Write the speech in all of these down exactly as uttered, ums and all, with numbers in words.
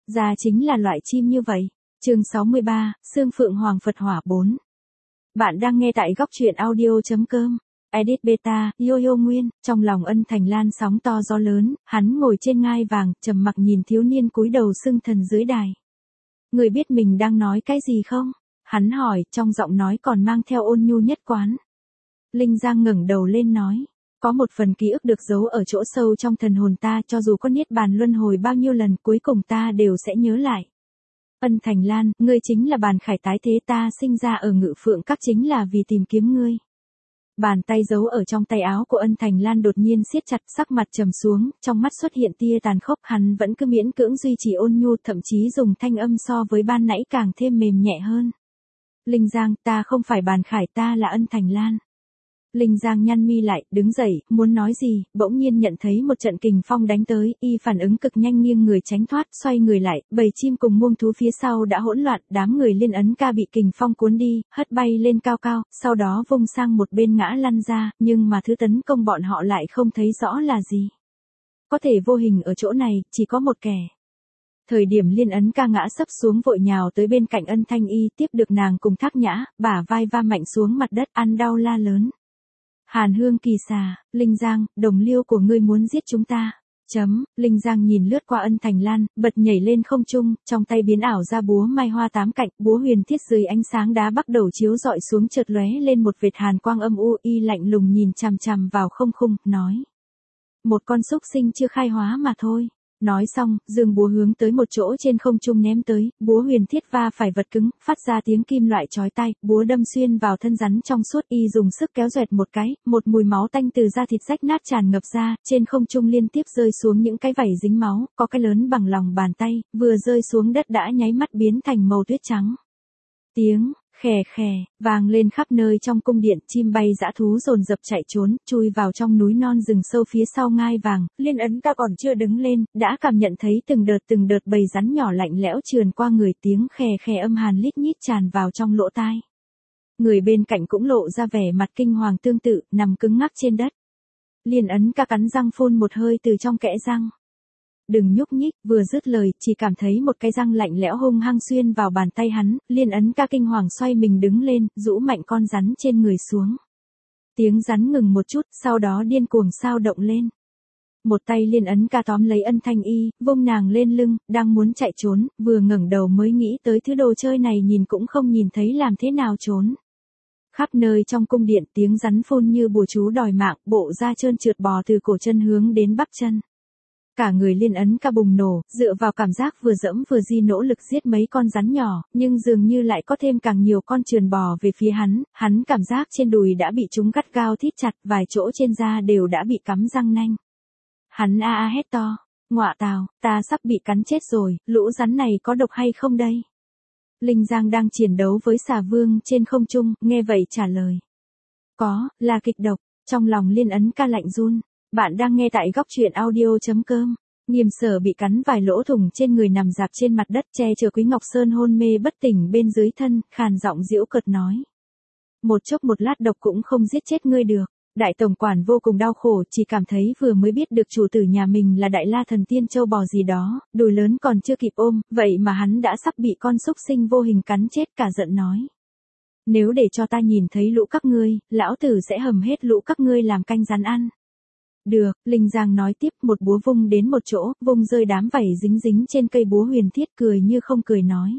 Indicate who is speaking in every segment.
Speaker 1: ra chính là loại chim như vậy. Chương sáu mươi ba, Xương Phượng Hoàng Phật Hỏa bốn. Bạn đang nghe tại góc truyện audio.com. Edit Beta, Yo-Yo Nguyên, trong lòng Ân Thành Lan sóng to gió lớn, hắn ngồi trên ngai vàng, trầm mặc nhìn thiếu niên cúi đầu xưng thần dưới đài. Người biết mình đang nói cái gì không? Hắn hỏi, trong giọng nói còn mang theo ôn nhu nhất quán. Linh Giang ngẩng đầu lên nói, có một phần ký ức được giấu ở chỗ sâu trong thần hồn ta, cho dù có niết bàn luân hồi bao nhiêu lần, cuối cùng ta đều sẽ nhớ lại. Ân Thành Lan, ngươi chính là Bàn Khải tái thế, ta sinh ra ở Ngự Phượng Các chính là vì tìm kiếm ngươi. Bàn tay giấu ở trong tay áo của Ân Thành Lan đột nhiên siết chặt, sắc mặt trầm xuống, trong mắt xuất hiện tia tàn khốc, hắn vẫn cứ miễn cưỡng duy trì ôn nhu, thậm chí dùng thanh âm so với ban nãy càng thêm mềm nhẹ hơn. Linh Giang, ta không phải Bàn Khải, ta là Ân Thành Lan. Linh Giang nhăn mi lại, đứng dậy, muốn nói gì, bỗng nhiên nhận thấy một trận kình phong đánh tới, y phản ứng cực nhanh nghiêng người tránh thoát, xoay người lại, bầy chim cùng muông thú phía sau đã hỗn loạn, đám người Liên Ấn Ca bị kình phong cuốn đi, hất bay lên cao cao, sau đó vung sang một bên ngã lăn ra, nhưng mà thứ tấn công bọn họ lại không thấy rõ là gì. Có thể vô hình ở chỗ này, chỉ có một kẻ. Thời điểm Liên Ấn Ca ngã sấp xuống vội nhào tới bên cạnh Ân Thanh Y, tiếp được nàng cùng Thác Nhã, bả vai va mạnh xuống mặt đất, ăn đau la lớn. Hàn Hương Kỳ Xà, Linh Giang, đồng liêu của ngươi muốn giết chúng ta. Chấm, Linh Giang nhìn lướt qua Ân Thành Lan, bật nhảy lên không trung, trong tay biến ảo ra búa mai hoa tám cạnh, búa huyền thiết dưới ánh sáng đá bắt đầu chiếu dọi xuống, chợt lóe lên một vệt hàn quang âm u, y lạnh lùng nhìn chằm chằm vào không khung, nói. Một con súc sinh chưa khai hóa mà thôi. Nói xong, dương búa hướng tới một chỗ trên không trung ném tới, búa huyền thiết va phải vật cứng, phát ra tiếng kim loại chói tai, búa đâm xuyên vào thân rắn trong suốt, y dùng sức kéo xoẹt một cái, một mùi máu tanh từ da thịt rách nát tràn ngập ra, trên không trung liên tiếp rơi xuống những cái vảy dính máu, có cái lớn bằng lòng bàn tay, vừa rơi xuống đất đã nháy mắt biến thành màu tuyết trắng. Tiếng khè khè vang lên khắp nơi trong cung điện, chim bay dã thú dồn dập chạy trốn, chui vào trong núi non rừng sâu phía sau ngai vàng. Liên Ấn Ca còn chưa đứng lên, đã cảm nhận thấy từng đợt từng đợt bầy rắn nhỏ lạnh lẽo trườn qua người, tiếng khè khè âm hàn lít nhít tràn vào trong lỗ tai. Người bên cạnh cũng lộ ra vẻ mặt kinh hoàng tương tự, nằm cứng ngắc trên đất. Liên Ấn Ca cắn răng phun một hơi từ trong kẽ răng. Đừng nhúc nhích, vừa dứt lời, chỉ cảm thấy một cái răng lạnh lẽo hung hăng xuyên vào bàn tay hắn, Liên Ấn Ca kinh hoàng xoay mình đứng lên, rũ mạnh con rắn trên người xuống. Tiếng rắn ngừng một chút, sau đó điên cuồng sao động lên. Một tay Liên Ấn Ca tóm lấy Ân Thanh Y, vung nàng lên lưng, đang muốn chạy trốn, vừa ngẩng đầu mới nghĩ tới thứ đồ chơi này nhìn cũng không nhìn thấy làm thế nào trốn. Khắp nơi trong cung điện tiếng rắn phun như bùa chú đòi mạng, bộ da trơn trượt bò từ cổ chân hướng đến bắp chân. Cả người Liên Ấn Ca bùng nổ, dựa vào cảm giác vừa dẫm vừa di nỗ lực giết mấy con rắn nhỏ, nhưng dường như lại có thêm càng nhiều con trườn bò về phía hắn, hắn cảm giác trên đùi đã bị chúng gắt gao thít chặt, vài chỗ trên da đều đã bị cắm răng nanh. Hắn a a hét to, ngọa tào, ta sắp bị cắn chết rồi, lũ rắn này có độc hay không đây? Linh Giang đang chiến đấu với xà vương trên không trung, nghe vậy trả lời. Có, là kịch độc, trong lòng Liên Ấn Ca lạnh run. Bạn đang nghe tại góc truyện audio.com. Nghiêm Sở bị cắn vài lỗ thủng trên người nằm dạp trên mặt đất, che chở Quý Ngọc Sơn hôn mê bất tỉnh bên dưới thân, khàn giọng giễu cợt nói. Một chốc một lát độc cũng không giết chết ngươi được. Đại tổng quản vô cùng đau khổ, chỉ cảm thấy vừa mới biết được chủ tử nhà mình là Đại La Thần Tiên Châu bò gì đó, đùi lớn còn chưa kịp ôm, vậy mà hắn đã sắp bị con súc sinh vô hình cắn chết, cả giận nói. Nếu để cho ta nhìn thấy lũ các ngươi, lão tử sẽ hầm hết lũ các ngươi làm canh rắn ăn. Được, Linh Giang nói tiếp, một búa vung đến một chỗ, vung rơi đám vảy dính dính trên cây búa huyền thiết, cười như không cười nói.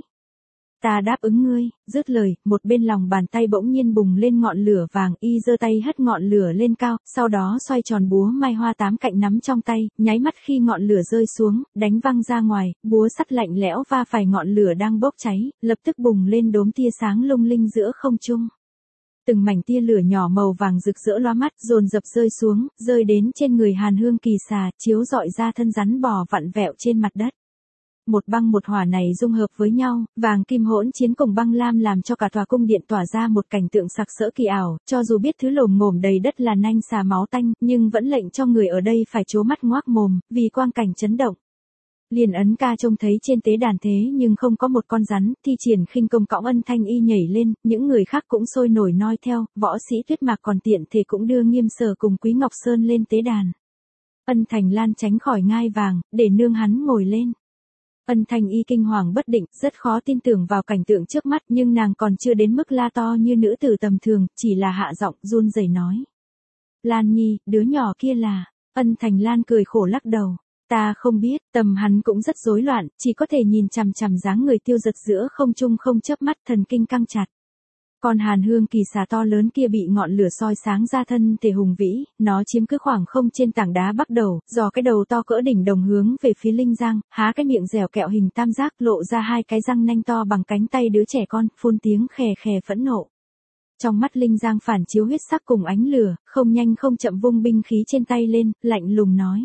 Speaker 1: Ta đáp ứng ngươi, dứt lời, một bên lòng bàn tay bỗng nhiên bùng lên ngọn lửa vàng, y giơ tay hất ngọn lửa lên cao, sau đó xoay tròn búa mai hoa tám cạnh nắm trong tay, nháy mắt khi ngọn lửa rơi xuống, đánh văng ra ngoài, búa sắt lạnh lẽo va phải ngọn lửa đang bốc cháy, lập tức bùng lên đốm tia sáng lung linh giữa không trung. Từng mảnh tia lửa nhỏ màu vàng rực rỡ lóa mắt, dồn dập rơi xuống, rơi đến trên người Hàn Hương Kỳ Xà, chiếu rọi ra thân rắn bò vặn vẹo trên mặt đất. Một băng một hỏa này dung hợp với nhau, vàng kim hỗn chiến cùng băng lam làm cho cả tòa cung điện tỏa ra một cảnh tượng sặc sỡ kỳ ảo, cho dù biết thứ lồm ngổm đầy đất là nanh xà máu tanh, nhưng vẫn lệnh cho người ở đây phải trố mắt ngoác mồm, vì quang cảnh chấn động. Liên Ấn Ca trông thấy trên tế đàn thế nhưng không có một con rắn, thi triển khinh công cõng Ân Thanh Y nhảy lên, những người khác cũng sôi nổi noi theo, võ sĩ Tuyết Mạc còn tiện thể cũng đưa Nghiêm Sở cùng Quý Ngọc Sơn lên tế đàn. Ân Thành Lan tránh khỏi ngai vàng, để nương hắn ngồi lên. Ân Thanh Y kinh hoàng bất định, rất khó tin tưởng vào cảnh tượng trước mắt, nhưng nàng còn chưa đến mức la to như nữ tử tầm thường, chỉ là hạ giọng run rẩy nói. Lan Nhi, đứa nhỏ kia là, Ân Thành Lan cười khổ lắc đầu. Ta không biết, tầm hắn cũng rất rối loạn, chỉ có thể nhìn chằm chằm dáng người tiêu giật giữa không trung không chớp mắt, thần kinh căng chặt. Còn Hàn Hương Kỳ xà to lớn kia bị ngọn lửa soi sáng ra thân thể hùng vĩ, nó chiếm cứ khoảng không trên tảng đá bắt đầu, dò cái đầu to cỡ đỉnh đồng hướng về phía Linh Giang, há cái miệng dẻo kẹo hình tam giác lộ ra hai cái răng nanh to bằng cánh tay đứa trẻ con, phun tiếng khè khè phẫn nộ. Trong mắt Linh Giang phản chiếu huyết sắc cùng ánh lửa, không nhanh không chậm vung binh khí trên tay lên, lạnh lùng nói.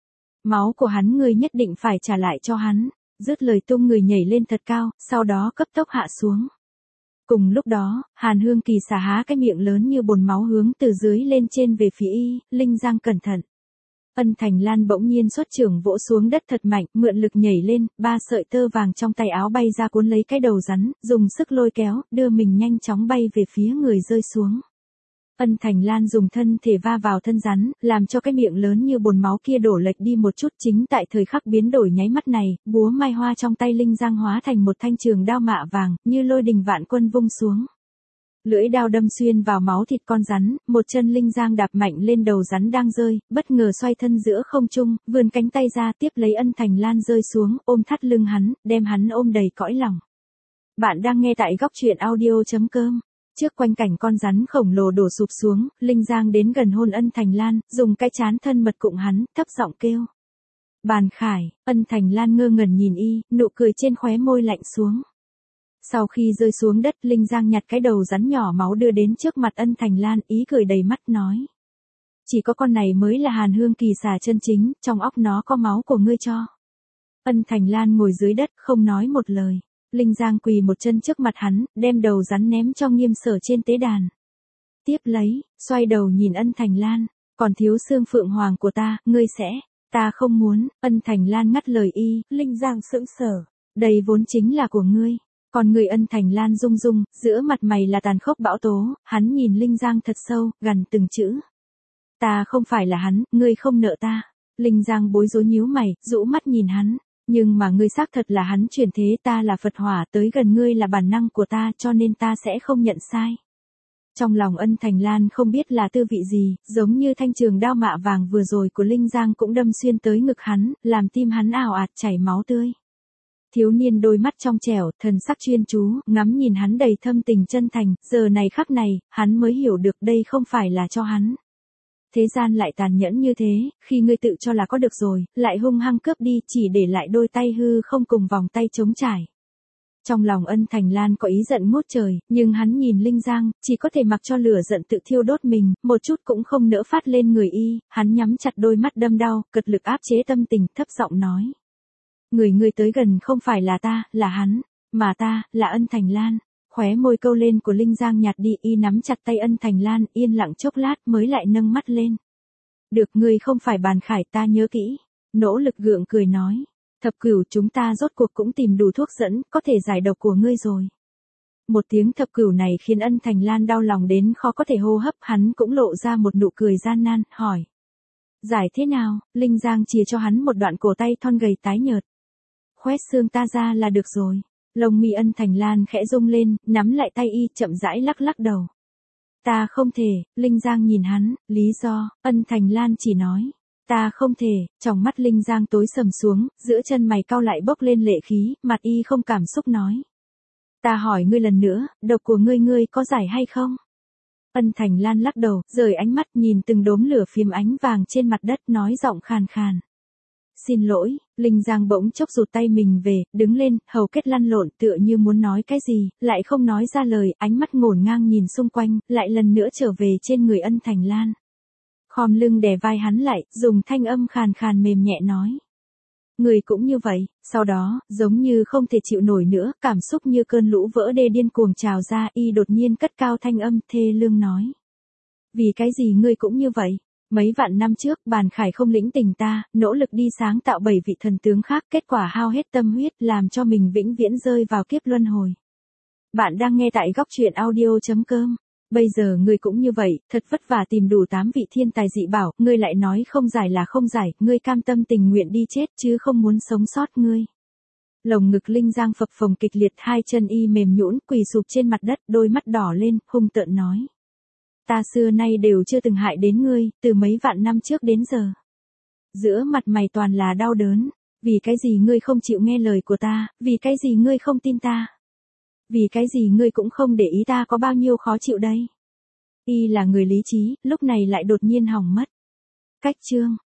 Speaker 1: Máu của hắn ngươi nhất định phải trả lại cho hắn, dứt lời tung người nhảy lên thật cao, sau đó cấp tốc hạ xuống. Cùng lúc đó, Hàn Hương Kỳ xả há cái miệng lớn như bồn máu hướng từ dưới lên trên về phía y, Linh Giang cẩn thận. Ân Thành Lan bỗng nhiên xuất trưởng vỗ xuống đất thật mạnh, mượn lực nhảy lên, ba sợi tơ vàng trong tay áo bay ra cuốn lấy cái đầu rắn, dùng sức lôi kéo, đưa mình nhanh chóng bay về phía người rơi xuống. Ân Thành Lan dùng thân thể va vào thân rắn, làm cho cái miệng lớn như bồn máu kia đổ lệch đi một chút. Chính tại thời khắc biến đổi nháy mắt này, búa mai hoa trong tay Linh Giang hóa thành một thanh trường đao mạ vàng, như lôi đình vạn quân vung xuống. Lưỡi đao đâm xuyên vào máu thịt con rắn, một chân Linh Giang đạp mạnh lên đầu rắn đang rơi, bất ngờ xoay thân giữa không trung, vươn cánh tay ra tiếp lấy Ân Thành Lan rơi xuống, ôm thắt lưng hắn, đem hắn ôm đầy cõi lòng. Bạn đang nghe tại góc truyện audio chấm com. Trước quanh cảnh con rắn khổng lồ đổ sụp xuống, Linh Giang đến gần hôn Ân Thành Lan, dùng cái chán thân mật cụng hắn, thấp giọng kêu. Bàn Khải, Ân Thành Lan ngơ ngẩn nhìn y, nụ cười trên khóe môi lạnh xuống. Sau khi rơi xuống đất, Linh Giang nhặt cái đầu rắn nhỏ máu đưa đến trước mặt Ân Thành Lan, ý cười đầy mắt nói. Chỉ có con này mới là Hàn Hương Kỳ xà chân chính, trong óc nó có máu của ngươi cho. Ân Thành Lan ngồi dưới đất, không nói một lời. Linh Giang quỳ một chân trước mặt hắn, đem đầu rắn ném cho Nghiêm Sở trên tế đàn. Tiếp lấy, xoay đầu nhìn Ân Thành Lan, còn thiếu xương phượng hoàng của ta, ngươi sẽ, ta không muốn. Ân Thành Lan ngắt lời y, Linh Giang sững sờ, đây vốn chính là của ngươi. Còn người Ân Thành Lan rung rung, giữa mặt mày là tàn khốc bão tố, hắn nhìn Linh Giang thật sâu, gằn từng chữ. Ta không phải là hắn, ngươi không nợ ta. Linh Giang bối rối nhíu mày, rũ mắt nhìn hắn. Nhưng mà ngươi xác thật là hắn chuyển thế, ta là Phật Hỏa, tới gần ngươi là bản năng của ta, cho nên ta sẽ không nhận sai. Trong lòng Ân Thành Lan không biết là tư vị gì, giống như thanh trường đao mạ vàng vừa rồi của Linh Giang cũng đâm xuyên tới ngực hắn, làm tim hắn ào ạt chảy máu tươi. Thiếu niên đôi mắt trong trẻo, thần sắc chuyên chú, ngắm nhìn hắn đầy thâm tình chân thành, giờ này khắc này, hắn mới hiểu được đây không phải là cho hắn. Thế gian lại tàn nhẫn như thế, khi ngươi tự cho là có được rồi, lại hung hăng cướp đi, chỉ để lại đôi tay hư không cùng vòng tay trống trải. Trong lòng Ân Thành Lan có ý giận ngút trời, nhưng hắn nhìn Linh Giang, chỉ có thể mặc cho lửa giận tự thiêu đốt mình, một chút cũng không nỡ phát lên người y, hắn nhắm chặt đôi mắt đâm đau, cật lực áp chế tâm tình, thấp giọng nói. Người ngươi tới gần không phải là ta, là hắn, mà ta, là Ân Thành Lan. Khóe môi câu lên của Linh Giang nhạt đi, y nắm chặt tay Ân Thành Lan, yên lặng chốc lát mới lại nâng mắt lên. Được, ngươi không phải Bàn Khải, ta nhớ kỹ. Nỗ lực gượng cười nói. Thập cửu, chúng ta rốt cuộc cũng tìm đủ thuốc dẫn, có thể giải độc của ngươi rồi. Một tiếng thập cửu này khiến Ân Thành Lan đau lòng đến khó có thể hô hấp, hắn cũng lộ ra một nụ cười gian nan, hỏi. Giải thế nào? Linh Giang chìa cho hắn một đoạn cổ tay thon gầy tái nhợt. Khoét xương ta ra là được rồi. Lông mi Ân Thành Lan khẽ rung lên, nắm lại tay y, chậm rãi lắc lắc đầu. Ta không thể. Linh Giang nhìn hắn, lý do, Ân Thành Lan chỉ nói. Ta không thể. Trong mắt Linh Giang tối sầm xuống, giữa chân mày cau lại bốc lên lệ khí, mặt y không cảm xúc nói. Ta hỏi ngươi lần nữa, độc của ngươi ngươi có giải hay không? Ân Thành Lan lắc đầu, rời ánh mắt nhìn từng đốm lửa phím ánh vàng trên mặt đất, nói giọng khàn khàn. Xin lỗi. Linh Giang bỗng chốc rụt tay mình về, đứng lên, hầu kết lăn lộn tựa như muốn nói cái gì, lại không nói ra lời, ánh mắt ngổn ngang nhìn xung quanh, lại lần nữa trở về trên người Ân Thành Lan. Khom lưng đè vai hắn lại, dùng thanh âm khàn khàn mềm nhẹ nói. Người cũng như vậy. Sau đó, giống như không thể chịu nổi nữa, cảm xúc như cơn lũ vỡ đê điên cuồng trào ra, y đột nhiên cất cao thanh âm thê lương nói. Vì cái gì ngươi cũng như vậy? Mấy vạn năm trước, Bàn Khải không lĩnh tình ta, nỗ lực đi sáng tạo bảy vị thần tướng khác, kết quả hao hết tâm huyết, làm cho mình vĩnh viễn rơi vào kiếp luân hồi. Bạn đang nghe tại góc truyện audio chấm com. Bây giờ ngươi cũng như vậy, thật vất vả tìm đủ tám vị thiên tài dị bảo, ngươi lại nói không giải là không giải, ngươi cam tâm tình nguyện đi chết chứ không muốn sống sót ngươi. Lồng ngực Linh Giang phập phồng kịch liệt, hai chân y mềm nhũn quỳ sụp trên mặt đất, đôi mắt đỏ lên, hung tợn nói. Ta xưa nay đều chưa từng hại đến ngươi, từ mấy vạn năm trước đến giờ. Giữa mặt mày toàn là đau đớn, vì cái gì ngươi không chịu nghe lời của ta, vì cái gì ngươi không tin ta. Vì cái gì ngươi cũng không để ý ta có bao nhiêu khó chịu đây. Y là người lý trí, lúc này lại đột nhiên hỏng mất. Cách chương